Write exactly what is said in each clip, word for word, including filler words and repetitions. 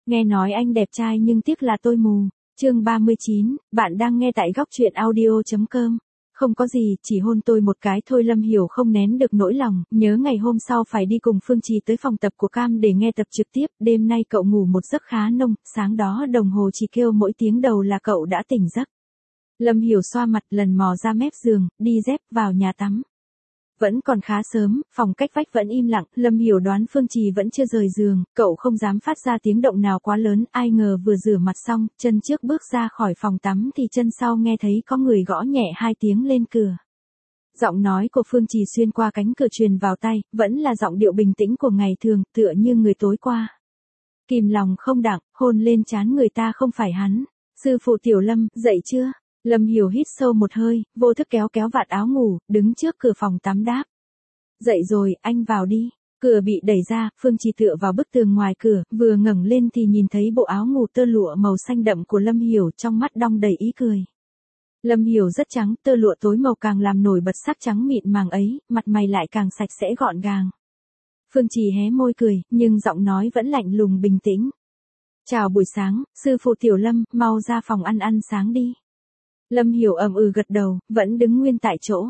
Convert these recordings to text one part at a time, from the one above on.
Nghe nói anh đẹp trai nhưng tiếc là tôi mù. Chương ba mươi chín, bạn đang nghe tại góc truyện audio chấm com. Không có gì, chỉ hôn tôi một cái thôi. Lâm Hiểu không nén được nỗi lòng, nhớ ngày hôm sau phải đi cùng Phương Trì tới phòng tập của Cam để nghe tập trực tiếp. Đêm nay cậu ngủ một giấc khá nông, sáng đó đồng hồ chỉ kêu mỗi tiếng đầu là cậu đã tỉnh giấc. Lâm Hiểu xoa mặt, lần mò ra mép giường, đi dép vào nhà tắm. Vẫn còn khá sớm, phòng cách vách vẫn im lặng. Lâm Hiểu đoán Phương Trì vẫn chưa rời giường, cậu không dám phát ra tiếng động nào quá lớn. Ai ngờ vừa rửa mặt xong, chân trước bước ra khỏi phòng tắm thì chân sau nghe thấy có người gõ nhẹ hai tiếng lên cửa. Giọng nói của Phương Trì xuyên qua cánh cửa truyền vào tai, vẫn là giọng điệu bình tĩnh của ngày thường, tựa như người tối qua. Kìm lòng không đặng, hôn lên trán người ta không phải hắn. Sư phụ Tiểu Lâm, dậy chưa? Lâm Hiểu hít sâu một hơi, vô thức kéo kéo vạt áo ngủ, đứng trước cửa phòng tắm đáp. Dậy rồi, anh vào đi. Cửa bị đẩy ra, Phương Trì tựa vào bức tường ngoài cửa, vừa ngẩng lên thì nhìn thấy bộ áo ngủ tơ lụa màu xanh đậm của Lâm Hiểu, trong mắt đong đầy ý cười. Lâm Hiểu rất trắng, tơ lụa tối màu càng làm nổi bật sắc trắng mịn màng ấy, mặt mày lại càng sạch sẽ gọn gàng. Phương Trì hé môi cười, nhưng giọng nói vẫn lạnh lùng bình tĩnh. Chào buổi sáng, sư phụ Tiểu Lâm, mau ra phòng ăn ăn sáng đi. Lâm Hiểu ậm ừ gật đầu, vẫn đứng nguyên tại chỗ.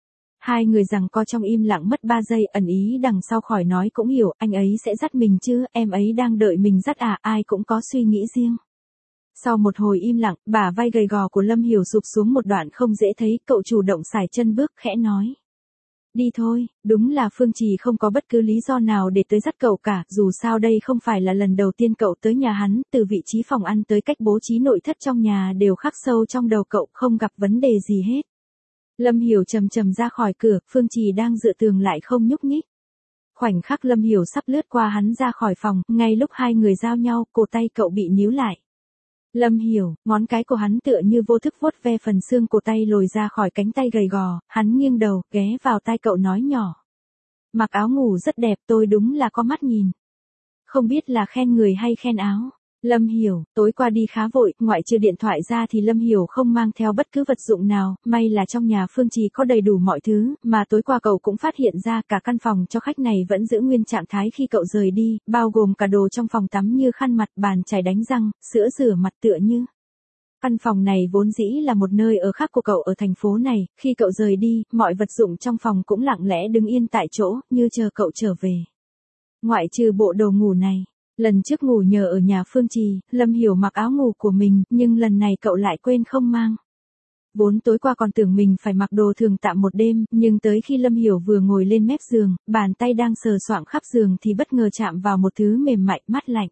Hai người giằng co trong im lặng mất ba giây, ẩn ý đằng sau khỏi nói cũng hiểu, anh ấy sẽ dắt mình chứ, em ấy đang đợi mình dắt à, ai cũng có suy nghĩ riêng. Sau một hồi im lặng, bả vai gầy gò của Lâm Hiểu sụp xuống một đoạn không dễ thấy, cậu chủ động sải chân bước khẽ nói. Đi thôi, đúng là Phương Trì không có bất cứ lý do nào để tới dắt cậu cả, dù sao đây không phải là lần đầu tiên cậu tới nhà hắn, từ vị trí phòng ăn tới cách bố trí nội thất trong nhà đều khắc sâu trong đầu cậu, không gặp vấn đề gì hết. Lâm Hiểu chầm chầm ra khỏi cửa, Phương Trì đang dựa tường lại không nhúc nhích. Khoảnh khắc Lâm Hiểu sắp lướt qua hắn ra khỏi phòng, ngay lúc hai người giao nhau, cổ tay cậu bị níu lại. Lâm Hiểu, ngón cái của hắn tựa như vô thức vuốt ve phần xương cổ tay lồi ra khỏi cánh tay gầy gò, hắn nghiêng đầu, ghé vào tai cậu nói nhỏ. Mặc áo ngủ rất đẹp, tôi đúng là có mắt nhìn. Không biết là khen người hay khen áo. Lâm Hiểu, tối qua đi khá vội, ngoại trừ điện thoại ra thì Lâm Hiểu không mang theo bất cứ vật dụng nào, may là trong nhà Phương Trì có đầy đủ mọi thứ, mà tối qua cậu cũng phát hiện ra cả căn phòng cho khách này vẫn giữ nguyên trạng thái khi cậu rời đi, bao gồm cả đồ trong phòng tắm như khăn mặt, bàn chải đánh răng, sữa rửa mặt tựa như. Căn phòng này vốn dĩ là một nơi ở khác của cậu ở thành phố này, khi cậu rời đi, mọi vật dụng trong phòng cũng lặng lẽ đứng yên tại chỗ, như chờ cậu trở về. Ngoại trừ bộ đồ ngủ này. Lần trước ngủ nhờ ở nhà Phương Trì, Lâm Hiểu mặc áo ngủ của mình, nhưng lần này cậu lại quên không mang. Vốn tối qua còn tưởng mình phải mặc đồ thường tạm một đêm, nhưng tới khi Lâm Hiểu vừa ngồi lên mép giường, bàn tay đang sờ soạng khắp giường thì bất ngờ chạm vào một thứ mềm mại, mát lạnh.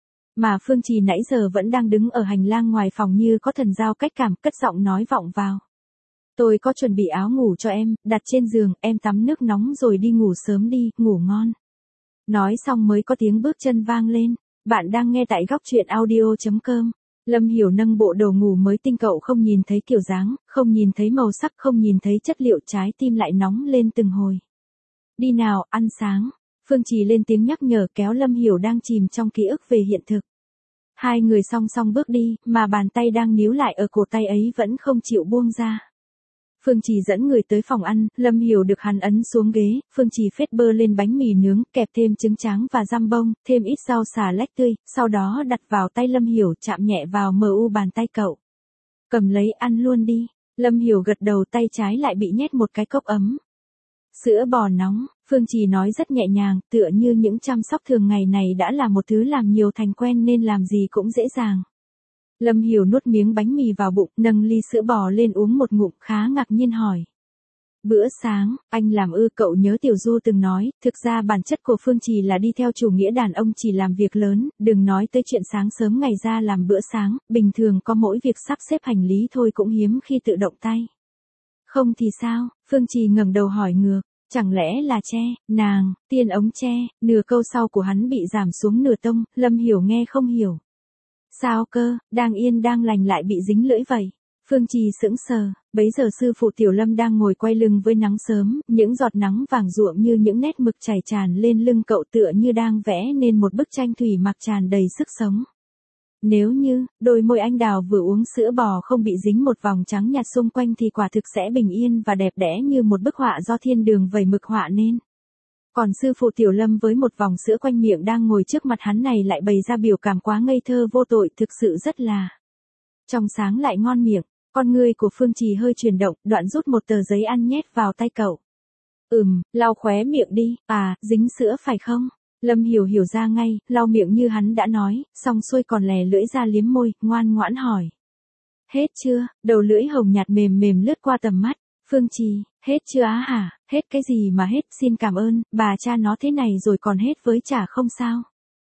Mà Phương Trì nãy giờ vẫn đang đứng ở hành lang ngoài phòng như có thần giao cách cảm, cất giọng nói vọng vào. Tôi có chuẩn bị áo ngủ cho em, đặt trên giường, em tắm nước nóng rồi đi ngủ sớm đi, ngủ ngon. Nói xong mới có tiếng bước chân vang lên. Bạn đang nghe tại góc truyện audio chấm com. Lâm Hiểu nâng bộ đồ ngủ mới tinh, cậu không nhìn thấy kiểu dáng, không nhìn thấy màu sắc, không nhìn thấy chất liệu, trái tim lại nóng lên từng hồi. Đi nào, ăn sáng. Phương Trì lên tiếng nhắc nhở, kéo Lâm Hiểu đang chìm trong ký ức về hiện thực. Hai người song song bước đi, mà bàn tay đang níu lại ở cổ tay ấy vẫn không chịu buông ra. Phương Trì dẫn người tới phòng ăn, Lâm Hiểu được hắn ấn xuống ghế, Phương Trì phết bơ lên bánh mì nướng, kẹp thêm trứng tráng và giam bông, thêm ít rau xà lách tươi, sau đó đặt vào tay Lâm Hiểu, chạm nhẹ vào mờ u bàn tay cậu. Cầm lấy ăn luôn đi. Lâm Hiểu gật đầu, tay trái lại bị nhét một cái cốc ấm. Sữa bò nóng, Phương Trì nói rất nhẹ nhàng, tựa như những chăm sóc thường ngày này đã là một thứ làm nhiều thành quen nên làm gì cũng dễ dàng. Lâm Hiểu nuốt miếng bánh mì vào bụng, nâng ly sữa bò lên uống một ngụm, khá ngạc nhiên hỏi. Bữa sáng, anh làm ư? Cậu nhớ Tiểu Du từng nói, thực ra bản chất của Phương Trì là đi theo chủ nghĩa đàn ông, chỉ làm việc lớn, đừng nói tới chuyện sáng sớm ngày ra làm bữa sáng, bình thường có mỗi việc sắp xếp hành lý thôi cũng hiếm khi tự động tay. Không thì sao? Phương Trì ngẩng đầu hỏi ngược, chẳng lẽ là tre, nàng, tiên ống tre? Nửa câu sau của hắn bị giảm xuống nửa tông, Lâm Hiểu nghe không hiểu. Sao cơ, đang yên đang lành lại bị dính lưỡi vậy? Phương Trì sững sờ, bấy giờ sư phụ Tiểu Lâm đang ngồi quay lưng với nắng sớm, những giọt nắng vàng ruộm như những nét mực chảy tràn lên lưng cậu, tựa như đang vẽ nên một bức tranh thủy mặc tràn đầy sức sống. Nếu như, đôi môi anh đào vừa uống sữa bò không bị dính một vòng trắng nhạt xung quanh thì quả thực sẽ bình yên và đẹp đẽ như một bức họa do thiên đường vẩy mực họa nên. Còn sư phụ Tiểu Lâm với một vòng sữa quanh miệng đang ngồi trước mặt hắn này lại bày ra biểu cảm quá ngây thơ vô tội, thực sự rất là trong sáng lại ngon miệng. Con ngươi của Phương Trì hơi chuyển động, đoạn rút một tờ giấy ăn nhét vào tay cậu. Ừm, lau khóe miệng đi, à, dính sữa phải không? Lâm Hiểu hiểu ra ngay, lau miệng như hắn đã nói, xong xuôi còn lè lưỡi ra liếm môi, ngoan ngoãn hỏi. Hết chưa? Đầu lưỡi hồng nhạt mềm mềm lướt qua tầm mắt. Phương Trì, hết chưa á hả? Hết cái gì mà hết, xin cảm ơn, bà cha nó thế này rồi còn hết với chả không sao.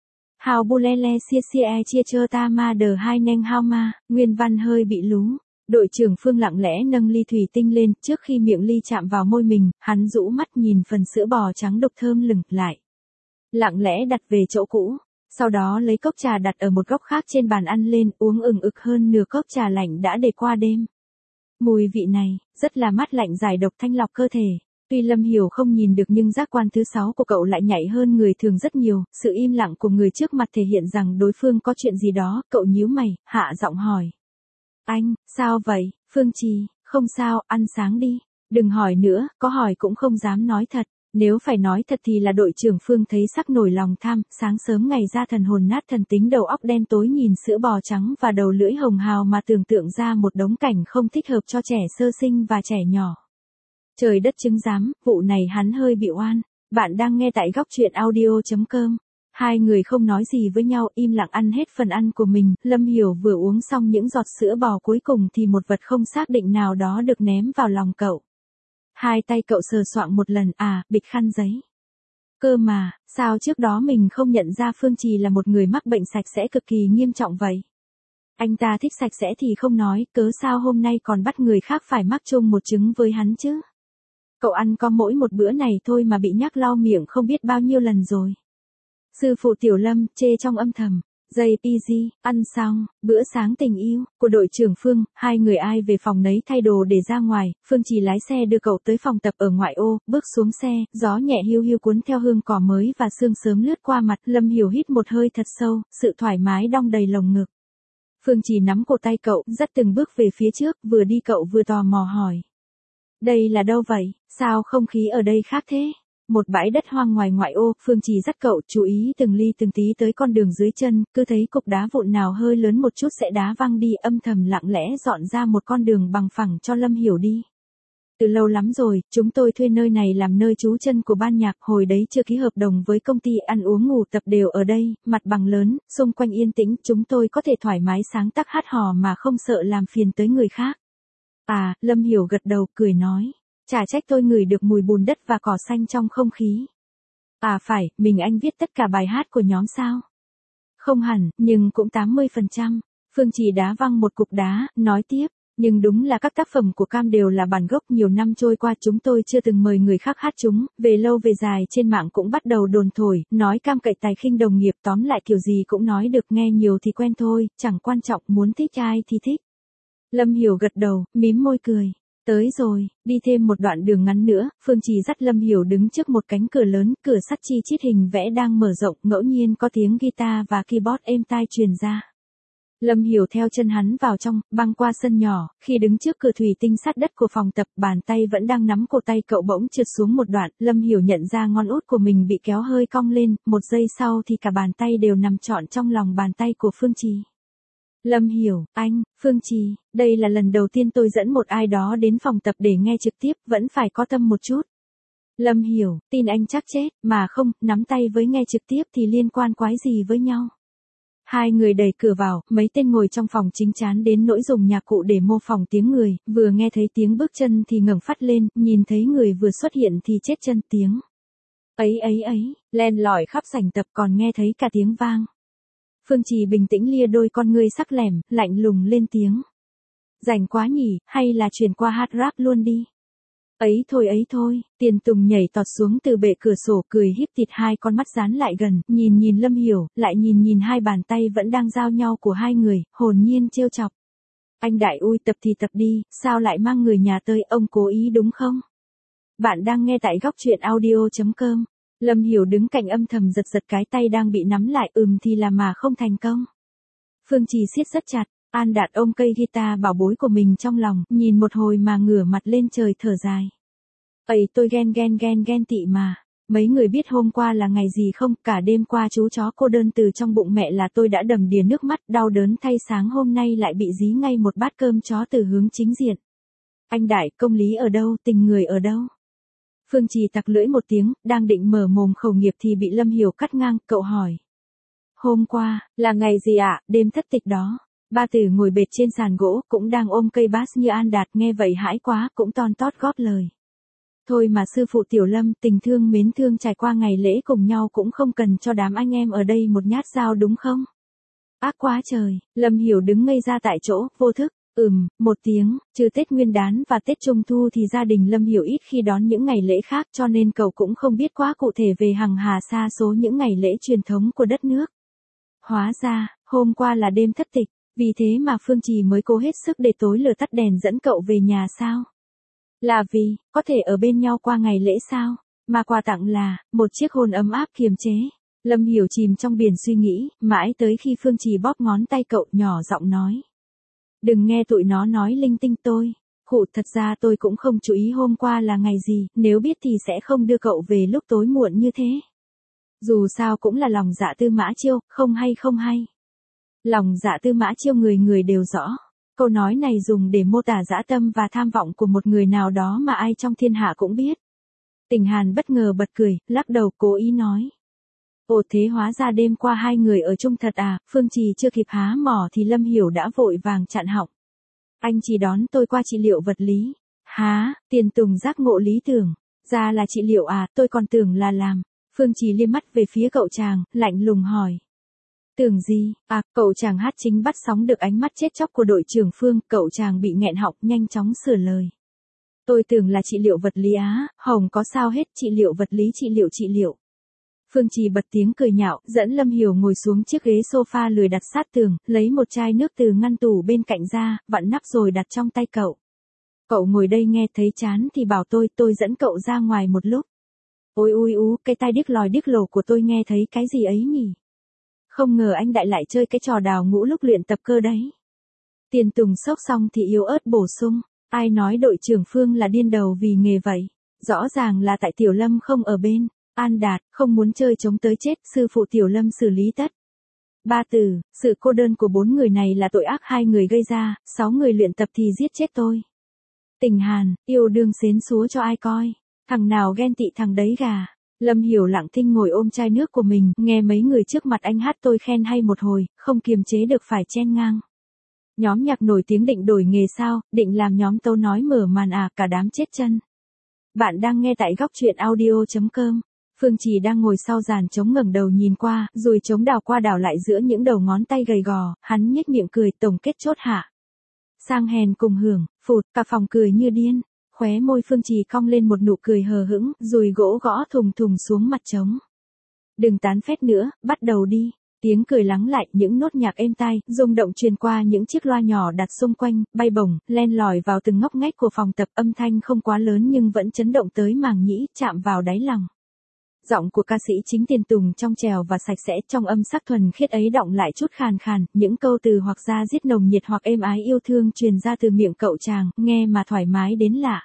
Hào bu le le xia xia chia chơ ta ma đờ hai neng hao ma, nguyên văn hơi bị lú. Đội trưởng Phương lặng lẽ nâng ly thủy tinh lên, trước khi miệng ly chạm vào môi mình, hắn rũ mắt nhìn phần sữa bò trắng đục thơm lừng lại. Lặng lẽ đặt về chỗ cũ, sau đó lấy cốc trà đặt ở một góc khác trên bàn ăn lên, uống ừng ực hơn nửa cốc trà lạnh đã để qua đêm. Mùi vị này, rất là mát lạnh giải độc thanh lọc cơ thể. Tuy Lâm Hiểu không nhìn được nhưng giác quan thứ sáu của cậu lại nhạy hơn người thường rất nhiều, sự im lặng của người trước mặt thể hiện rằng đối phương có chuyện gì đó, cậu nhíu mày, hạ giọng hỏi. Anh, sao vậy, Phương Trì, không sao, ăn sáng đi. Đừng hỏi nữa, có hỏi cũng không dám nói thật. Nếu phải nói thật thì là đội trưởng Phương thấy sắc nổi lòng tham, sáng sớm ngày ra thần hồn nát thần tính đầu óc đen tối nhìn sữa bò trắng và đầu lưỡi hồng hào mà tưởng tượng ra một đống cảnh không thích hợp cho trẻ sơ sinh và trẻ nhỏ. Trời đất chứng giám, vụ này hắn hơi bị oan. Bạn đang nghe tại góc truyện audio chấm com. Hai người không nói gì với nhau, im lặng ăn hết phần ăn của mình. Lâm Hiểu vừa uống xong những giọt sữa bò cuối cùng thì một vật không xác định nào đó được ném vào lòng cậu. Hai tay cậu sờ soạng một lần, à, bịch khăn giấy. Cơ mà, sao trước đó mình không nhận ra Phương Trì là một người mắc bệnh sạch sẽ cực kỳ nghiêm trọng vậy? Anh ta thích sạch sẽ thì không nói, cớ sao hôm nay còn bắt người khác phải mắc chung một chứng với hắn chứ? Cậu ăn có mỗi một bữa này thôi mà bị nhắc lau miệng không biết bao nhiêu lần rồi. Sư phụ Tiểu Lâm chê trong âm thầm. Dây pê giê, ăn xong, bữa sáng tình yêu của đội trưởng Phương, hai người ai về phòng nấy thay đồ để ra ngoài. Phương Trì lái xe đưa cậu tới phòng tập ở ngoại ô, bước xuống xe, gió nhẹ hiu hiu cuốn theo hương cỏ mới và sương sớm lướt qua mặt. Lâm Hiểu hít một hơi thật sâu, sự thoải mái đong đầy lồng ngực. Phương Trì nắm cổ tay cậu, dắt từng bước về phía trước, vừa đi cậu vừa tò mò hỏi. Đây là đâu vậy, sao không khí ở đây khác thế? Một bãi đất hoang ngoài ngoại ô, Phương Trì dắt cậu chú ý từng ly từng tí tới con đường dưới chân, cứ thấy cục đá vụn nào hơi lớn một chút sẽ đá văng đi, âm thầm lặng lẽ dọn ra một con đường bằng phẳng cho Lâm Hiểu đi. Từ lâu lắm rồi, chúng tôi thuê nơi này làm nơi trú chân của ban nhạc, hồi đấy chưa ký hợp đồng với công ty, ăn uống ngủ tập đều ở đây, mặt bằng lớn, xung quanh yên tĩnh, chúng tôi có thể thoải mái sáng tác hát hò mà không sợ làm phiền tới người khác. À, Lâm Hiểu gật đầu, cười nói. Chả trách tôi ngửi được mùi bùn đất và cỏ xanh trong không khí. À phải, mình anh viết tất cả bài hát của nhóm sao? Không hẳn, nhưng cũng tám mươi phần trăm. Phương Trì đá văng một cục đá, nói tiếp. Nhưng đúng là các tác phẩm của Cam đều là bản gốc, nhiều năm trôi qua chúng tôi chưa từng mời người khác hát chúng, về lâu về dài trên mạng cũng bắt đầu đồn thổi, nói Cam cậy tài khinh đồng nghiệp, tóm lại kiểu gì cũng nói được, nghe nhiều thì quen thôi, chẳng quan trọng, muốn thích ai thì thích. Lâm Hiểu gật đầu, mím môi cười. Tới rồi, đi thêm một đoạn đường ngắn nữa, Phương Trì dắt Lâm Hiểu đứng trước một cánh cửa lớn, cửa sắt chi chít hình vẽ đang mở rộng, ngẫu nhiên có tiếng guitar và keyboard êm tai truyền ra. Lâm Hiểu theo chân hắn vào trong, băng qua sân nhỏ, khi đứng trước cửa thủy tinh sắt đất của phòng tập, bàn tay vẫn đang nắm cổ tay cậu bỗng trượt xuống một đoạn, Lâm Hiểu nhận ra ngón út của mình bị kéo hơi cong lên, một giây sau thì cả bàn tay đều nằm trọn trong lòng bàn tay của Phương Trì. Lâm Hiểu, anh, Phương Trì, đây là lần đầu tiên tôi dẫn một ai đó đến phòng tập để nghe trực tiếp, vẫn phải có tâm một chút. Lâm Hiểu, tin anh chắc chết, mà không, nắm tay với nghe trực tiếp thì liên quan quái gì với nhau. Hai người đẩy cửa vào, mấy tên ngồi trong phòng chính chán đến nỗi dùng nhạc cụ để mô phỏng tiếng người, vừa nghe thấy tiếng bước chân thì ngẩng phát lên, nhìn thấy người vừa xuất hiện thì chết chân tiếng. Ấy ấy ấy, len lỏi khắp sảnh tập còn nghe thấy cả tiếng vang. Phương Trì bình tĩnh lia đôi con ngươi sắc lẻm, lạnh lùng lên tiếng. Rảnh quá nhỉ, hay là chuyển qua hát rap luôn đi. Ấy thôi ấy thôi, Tiền Tùng nhảy tọt xuống từ bệ cửa sổ, cười híp thịt, hai con mắt dán lại gần, nhìn nhìn Lâm Hiểu, lại nhìn nhìn hai bàn tay vẫn đang giao nhau của hai người, hồn nhiên trêu chọc. Anh đại ui, tập thì tập đi, sao lại mang người nhà tới, ông cố ý đúng không? Bạn đang nghe tại góc truyện audio chấm com. Lâm Hiểu đứng cạnh âm thầm giật giật cái tay đang bị nắm lại, ừm thì là mà không thành công. Phương Trì siết rất chặt, An Đạt ôm cây guitar bảo bối của mình trong lòng, nhìn một hồi mà ngửa mặt lên trời thở dài. Ấy tôi ghen ghen ghen ghen tị mà. Mấy người biết hôm qua là ngày gì không? Cả đêm qua chú chó cô đơn từ trong bụng mẹ là tôi đã đầm đìa nước mắt, đau đớn thay sáng hôm nay lại bị dí ngay một bát cơm chó từ hướng chính diện. Anh Đại, công lý ở đâu, tình người ở đâu? Phương Trì tặc lưỡi một tiếng, đang định mở mồm khẩu nghiệp thì bị Lâm Hiểu cắt ngang, cậu hỏi. Hôm qua, là ngày gì ạ? Đêm thất tịch đó. Ba Tử ngồi bệt trên sàn gỗ, cũng đang ôm cây bass như An Đạt, nghe vậy hãi quá, cũng ton tót góp lời. Thôi mà sư phụ Tiểu Lâm, tình thương mến thương trải qua ngày lễ cùng nhau cũng không cần cho đám anh em ở đây một nhát dao đúng không? Ác quá trời, Lâm Hiểu đứng ngây ra tại chỗ, vô thức. Ừm, một tiếng, trừ Tết Nguyên Đán và Tết Trung Thu thì gia đình Lâm Hiểu ít khi đón những ngày lễ khác cho nên cậu cũng không biết quá cụ thể về hằng hà sa số những ngày lễ truyền thống của đất nước. Hóa ra, hôm qua là đêm thất tịch, vì thế mà Phương Trì mới cố hết sức để tối lửa tắt đèn dẫn cậu về nhà sao? Là vì, có thể ở bên nhau qua ngày lễ sao? Mà quà tặng là, một chiếc hôn ấm áp kiềm chế. Lâm Hiểu chìm trong biển suy nghĩ, mãi tới khi Phương Trì bóp ngón tay cậu nhỏ giọng nói. Đừng nghe tụi nó nói linh tinh tôi. Khụ, thật ra tôi cũng không chú ý hôm qua là ngày gì, nếu biết thì sẽ không đưa cậu về lúc tối muộn như thế. Dù sao cũng là lòng dạ Tư Mã Chiêu, không hay không hay. Lòng dạ Tư Mã Chiêu người người đều rõ. Câu nói này dùng để mô tả dã tâm và tham vọng của một người nào đó mà ai trong thiên hạ cũng biết. Tình Hàn bất ngờ bật cười, lắc đầu cố ý nói. Ồ thế hóa ra đêm qua hai người ở chung thật à? Phương Trì chưa kịp há mỏ thì Lâm Hiểu đã vội vàng chặn họng. Anh chỉ đón tôi qua trị liệu vật lý. Há, Tiền Tùng giác ngộ lý tưởng. Ra là trị liệu à, tôi còn tưởng là làm. Phương Trì liếc mắt về phía cậu chàng, lạnh lùng hỏi. Tưởng gì? À, cậu chàng hát chính bắt sóng được ánh mắt chết chóc của đội trưởng Phương, cậu chàng bị nghẹn họng, nhanh chóng sửa lời. Tôi tưởng là trị liệu vật lý á, Hồng có sao hết, trị liệu vật lý trị liệu trị liệu. Phương Trì bật tiếng cười nhạo, dẫn Lâm Hiểu ngồi xuống chiếc ghế sofa lười đặt sát tường, lấy một chai nước từ ngăn tủ bên cạnh ra, vặn nắp rồi đặt trong tay cậu. Cậu ngồi đây nghe thấy chán thì bảo tôi, tôi dẫn cậu ra ngoài một lúc. Ôi ui ú, cái tai điếc lòi điếc lổ của tôi nghe thấy cái gì ấy nhỉ? Không ngờ anh Đại lại chơi cái trò đào ngũ lúc luyện tập cơ đấy. Tiền Tùng sốc xong thì yếu ớt bổ sung, ai nói đội trưởng Phương là điên đầu vì nghề vậy? Rõ ràng là tại Tiểu Lâm không ở bên. An Đạt, không muốn chơi chống tới chết, sư phụ Tiểu Lâm xử lý tất. Ba Tử, sự cô đơn của bốn người này là tội ác hai người gây ra, sáu người luyện tập thì giết chết tôi. Tình Hàn, yêu đương xến xúa cho ai coi, thằng nào ghen tị thằng đấy gà. Lâm Hiểu lặng thinh ngồi ôm chai nước của mình, nghe mấy người trước mặt anh hát tôi khen hay một hồi, không kiềm chế được phải chen ngang. Nhóm nhạc nổi tiếng định đổi nghề sao, định làm nhóm tấu nói mở màn à, cả đám chết chân. Bạn đang nghe tại góc truyện audio chấm com. Phương Trì đang ngồi sau giàn trống ngẩng đầu nhìn qua, rồi trống đảo qua đảo lại giữa những đầu ngón tay gầy gò, hắn nhếch miệng cười tổng kết chốt hạ. Sang hèn cùng hưởng, phụt, cả phòng cười như điên, khóe môi Phương Trì cong lên một nụ cười hờ hững, rồi gỗ gõ thùng thùng xuống mặt trống. Đừng tán phét nữa, bắt đầu đi. Tiếng cười lắng lại, những nốt nhạc êm tai, rung động truyền qua những chiếc loa nhỏ đặt xung quanh, bay bổng, len lỏi vào từng ngóc ngách của phòng tập, âm thanh không quá lớn nhưng vẫn chấn động tới màng nhĩ, chạm vào đáy lòng. Giọng của ca sĩ chính Tiền Tùng trong trèo và sạch sẽ, trong âm sắc thuần khiết ấy đọng lại chút khàn khàn, những câu từ hoặc ra diết nồng nhiệt hoặc êm ái yêu thương truyền ra từ miệng cậu chàng, nghe mà thoải mái đến lạ.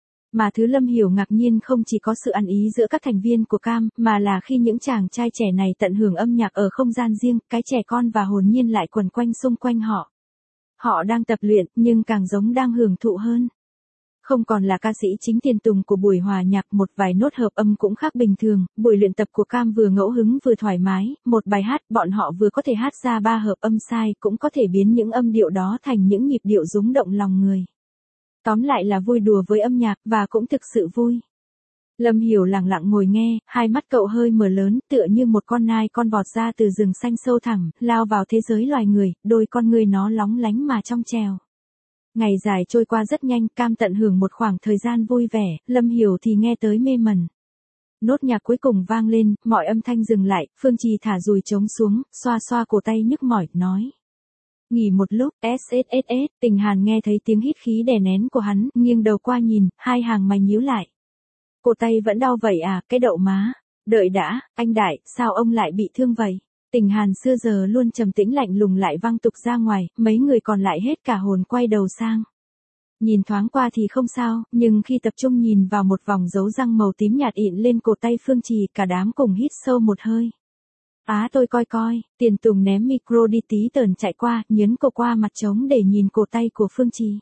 Mà thứ Lâm Hiểu ngạc nhiên không chỉ có sự ăn ý giữa các thành viên của Cam, mà là khi những chàng trai trẻ này tận hưởng âm nhạc ở không gian riêng, cái trẻ con và hồn nhiên lại quần quanh xung quanh họ. Họ đang tập luyện, nhưng càng giống đang hưởng thụ hơn. Không còn là ca sĩ chính Tiền Tùng của buổi hòa nhạc, một vài nốt hợp âm cũng khác bình thường, buổi luyện tập của Cam vừa ngẫu hứng vừa thoải mái, một bài hát, bọn họ vừa có thể hát ra ba hợp âm sai, cũng có thể biến những âm điệu đó thành những nhịp điệu rung động lòng người. Tóm lại là vui đùa với âm nhạc, và cũng thực sự vui. Lâm Hiểu lặng lặng ngồi nghe, hai mắt cậu hơi mở lớn, tựa như một con nai con vọt ra từ rừng xanh sâu thẳm, lao vào thế giới loài người, đôi con người nó lóng lánh mà trong trèo. Ngày dài trôi qua rất nhanh, Cam tận hưởng một khoảng thời gian vui vẻ, Lâm Hiểu thì nghe tới mê mẩn. Nốt nhạc cuối cùng vang lên, mọi âm thanh dừng lại, Phương Trì thả dùi trống xuống, xoa xoa cổ tay nhức mỏi, nói. Nghỉ một lúc, sss, Tình Hàn nghe thấy tiếng hít khí đè nén của hắn, nghiêng đầu qua nhìn, hai hàng mày nhíu lại. Cổ tay vẫn đau vậy à, cái đậu má. Đợi đã, anh Đại, sao ông lại bị thương vậy? Tình Hàn xưa giờ luôn trầm tĩnh lạnh lùng lại văng tục ra ngoài, mấy người còn lại hết cả hồn quay đầu sang. Nhìn thoáng qua thì không sao, nhưng khi tập trung nhìn vào một vòng dấu răng màu tím nhạt ịn lên cổ tay Phương Trì, cả đám cùng hít sâu một hơi. Á tôi coi coi, Tiền Tùng ném micro đi tí tởn chạy qua, nhấn cổ qua mặt trống để nhìn cổ tay của Phương Trì.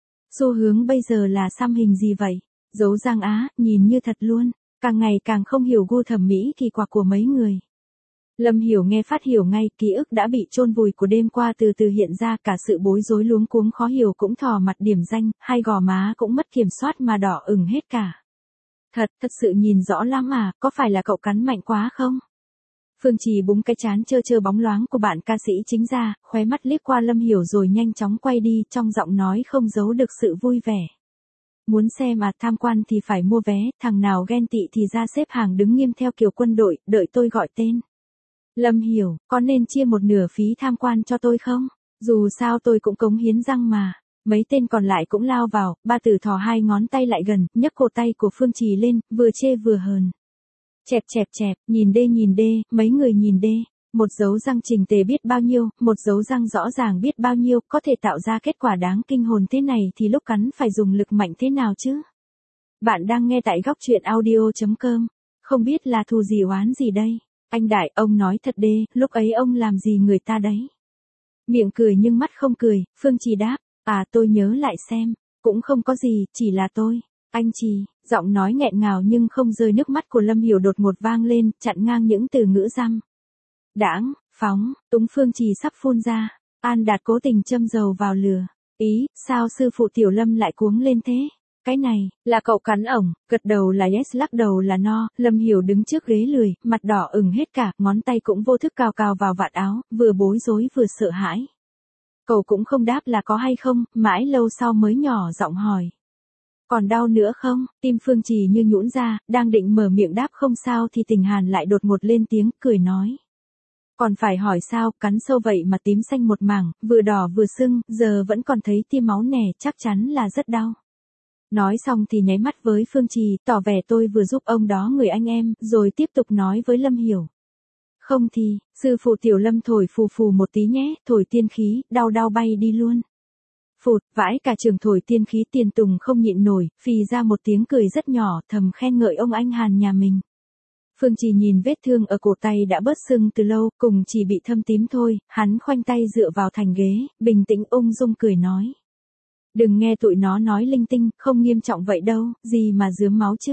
Xu hướng bây giờ là xăm hình gì vậy? Dấu răng á, nhìn như thật luôn, càng ngày càng không hiểu gu thẩm mỹ kỳ quặc của mấy người. Lâm Hiểu nghe phát hiểu ngay, ký ức đã bị chôn vùi của đêm qua từ từ hiện ra, cả sự bối rối luống cuống khó hiểu cũng thò mặt điểm danh, hai gò má cũng mất kiểm soát mà đỏ ửng hết cả. Thật, thật sự nhìn rõ lắm à, có phải là cậu cắn mạnh quá không? Phương Trì búng cái trán trơ trơ bóng loáng của bạn ca sĩ chính ra, khóe mắt liếc qua Lâm Hiểu rồi nhanh chóng quay đi, trong giọng nói không giấu được sự vui vẻ. Muốn xem à, tham quan thì phải mua vé, thằng nào ghen tị thì ra xếp hàng đứng nghiêm theo kiểu quân đội, đợi tôi gọi tên. Lâm Hiểu, có nên chia một nửa phí tham quan cho tôi không? Dù sao tôi cũng cống hiến răng mà. Mấy tên còn lại cũng lao vào, ba tử thò hai ngón tay lại gần, nhấc cổ tay của Phương Trì lên, vừa chê vừa hờn. Chẹp chẹp chẹp, nhìn đê nhìn đê, mấy người nhìn đê. Một dấu răng chỉnh tề biết bao nhiêu, một dấu răng rõ ràng biết bao nhiêu, có thể tạo ra kết quả đáng kinh hồn thế này thì lúc cắn phải dùng lực mạnh thế nào chứ? Bạn đang nghe tại góc truyện audio chấm com. Không biết là thù gì oán gì đây? Anh Đại, ông nói thật đê, lúc ấy ông làm gì người ta đấy? Miệng cười nhưng mắt không cười, Phương Trì đáp, à tôi nhớ lại xem, cũng không có gì, chỉ là tôi. Anh Trì, giọng nói nghẹn ngào nhưng không rơi nước mắt của Lâm Hiểu đột ngột vang lên, chặn ngang những từ ngữ răm. Đãng, phóng, túng Phương Trì sắp phun ra, An Đạt cố tình châm dầu vào lửa. Ý, sao sư phụ Tiểu Lâm lại cuống lên thế? Cái này, là cậu cắn ổng, gật đầu là yes lắc đầu là no, Lâm Hiểu đứng trước ghế lười, mặt đỏ ửng hết cả, ngón tay cũng vô thức cào cào vào vạt áo, vừa bối rối vừa sợ hãi. Cậu cũng không đáp là có hay không, mãi lâu sau mới nhỏ giọng hỏi. Còn đau nữa không? Tim Phương Trì như nhũn ra, đang định mở miệng đáp không sao thì Tình Hàn lại đột ngột lên tiếng, cười nói. Còn phải hỏi sao, cắn sâu vậy mà tím xanh một mảng, vừa đỏ vừa sưng, giờ vẫn còn thấy tia máu nè, chắc chắn là rất đau. Nói xong thì nháy mắt với Phương Trì, tỏ vẻ tôi vừa giúp ông đó người anh em, rồi tiếp tục nói với Lâm Hiểu. Không thì, sư phụ Tiểu Lâm thổi phù phù một tí nhé, thổi tiên khí, đau đau bay đi luôn. Phụt, vãi cả trường thổi tiên khí. Tiền Tùng không nhịn nổi, phì ra một tiếng cười rất nhỏ, thầm khen ngợi ông anh Hàn nhà mình. Phương Trì nhìn vết thương ở cổ tay đã bớt sưng từ lâu, cùng chỉ bị thâm tím thôi, hắn khoanh tay dựa vào thành ghế, bình tĩnh ung dung cười nói. Đừng nghe tụi nó nói linh tinh, không nghiêm trọng vậy đâu, gì mà rướm máu chứ.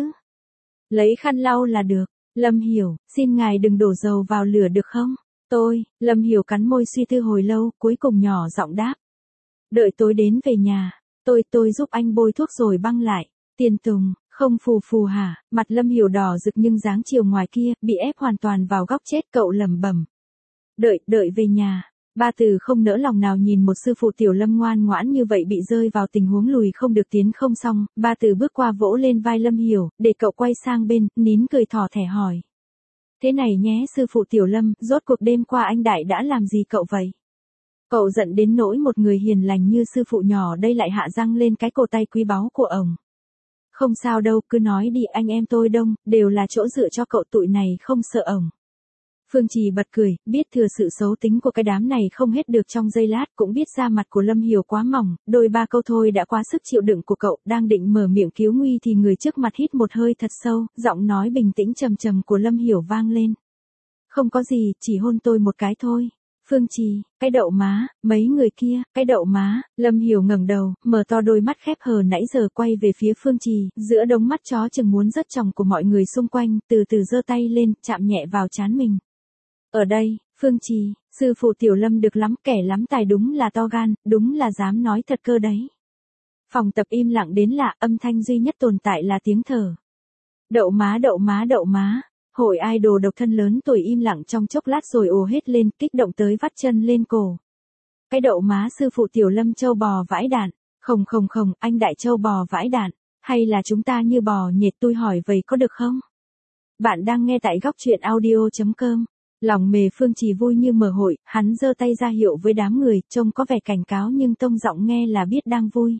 Lấy khăn lau là được. Lâm Hiểu, xin ngài đừng đổ dầu vào lửa được không? Tôi, Lâm Hiểu cắn môi suy tư hồi lâu, cuối cùng nhỏ giọng đáp. Đợi tối đến về nhà, tôi tôi giúp anh bôi thuốc rồi băng lại. Tiền Tùng, không phù phù hả? Mặt Lâm Hiểu đỏ rực nhưng dáng chiều ngoài kia, bị ép hoàn toàn vào góc chết, cậu lẩm bẩm. Đợi, đợi về nhà. Ba từ không nỡ lòng nào nhìn một sư phụ Tiểu Lâm ngoan ngoãn như vậy bị rơi vào tình huống lùi không được tiến không xong, ba từ bước qua vỗ lên vai Lâm Hiểu, để cậu quay sang bên, nín cười thỏ thẻ hỏi. Thế này nhé sư phụ Tiểu Lâm, rốt cuộc đêm qua anh Đại đã làm gì cậu vậy? Cậu giận đến nỗi một người hiền lành như sư phụ nhỏ đây lại hạ răng lên cái cổ tay quý báu của ổng. Không sao đâu, cứ nói đi, anh em tôi đông, đều là chỗ dựa cho cậu, tụi này không sợ ổng. Phương Trì bật cười, biết thừa sự xấu tính của cái đám này không hết được trong giây lát, cũng biết da mặt của Lâm Hiểu quá mỏng, đôi ba câu thôi đã quá sức chịu đựng của cậu, đang định mở miệng cứu nguy thì người trước mặt hít một hơi thật sâu, giọng nói bình tĩnh trầm trầm của Lâm Hiểu vang lên. Không có gì, chỉ hôn tôi một cái thôi. Phương Trì, cái đậu má, mấy người kia, cái đậu má, Lâm Hiểu ngẩng đầu, mở to đôi mắt khép hờ nãy giờ quay về phía Phương Trì, giữa đống mắt chó chừng muốn rớt tròng của mọi người xung quanh, từ từ giơ tay lên, chạm nhẹ vào trán mình. Ở đây, Phương Trì, sư phụ Tiểu Lâm được lắm, kẻ lắm tài đúng là to gan, đúng là dám nói thật cơ đấy. Phòng tập im lặng đến lạ, âm thanh duy nhất tồn tại là tiếng thở. Đậu má đậu má đậu má. Hội idol độc thân lớn tuổi im lặng trong chốc lát rồi ồ hết lên, kích động tới vắt chân lên cổ. Cái đậu má sư phụ Tiểu Lâm châu bò vãi đạn. Không không không, anh Đại châu bò vãi đạn. Hay là chúng ta như bò nhệt, tôi hỏi vậy có được không? Bạn đang nghe tại góc truyện audio chấm com. Lòng mề Phương Trì vui như mở hội, hắn giơ tay ra hiệu với đám người, trông có vẻ cảnh cáo nhưng tông giọng nghe là biết đang vui.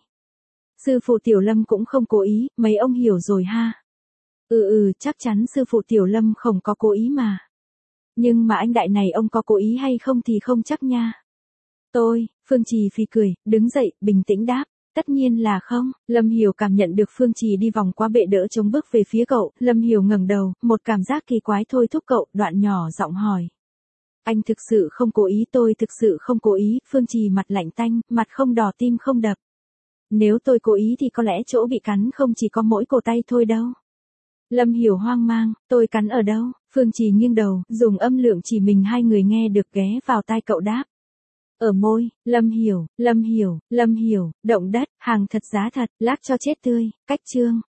Sư phụ Tiểu Lâm cũng không cố ý, mấy ông hiểu rồi ha. Ừ ừ, chắc chắn sư phụ Tiểu Lâm không có cố ý mà. Nhưng mà anh Đại này ông có cố ý hay không thì không chắc nha. Tôi, Phương Trì phì cười, đứng dậy, bình tĩnh đáp. Tất nhiên là không, Lâm Hiểu cảm nhận được Phương Trì đi vòng qua bệ đỡ chống bước về phía cậu, Lâm Hiểu ngẩng đầu, một cảm giác kỳ quái thôi thúc cậu, đoạn nhỏ giọng hỏi. Anh thực sự không cố ý, tôi thực sự không cố ý, Phương Trì mặt lạnh tanh, mặt không đỏ tim không đập. Nếu tôi cố ý thì có lẽ chỗ bị cắn không chỉ có mỗi cổ tay thôi đâu. Lâm Hiểu hoang mang, tôi cắn ở đâu? Phương Trì nghiêng đầu, dùng âm lượng chỉ mình hai người nghe được ghé vào tai cậu đáp. Ở môi, Lâm Hiểu, Lâm Hiểu, Lâm Hiểu, động đất, hàng thật giá thật, lác cho chết tươi, cách chương.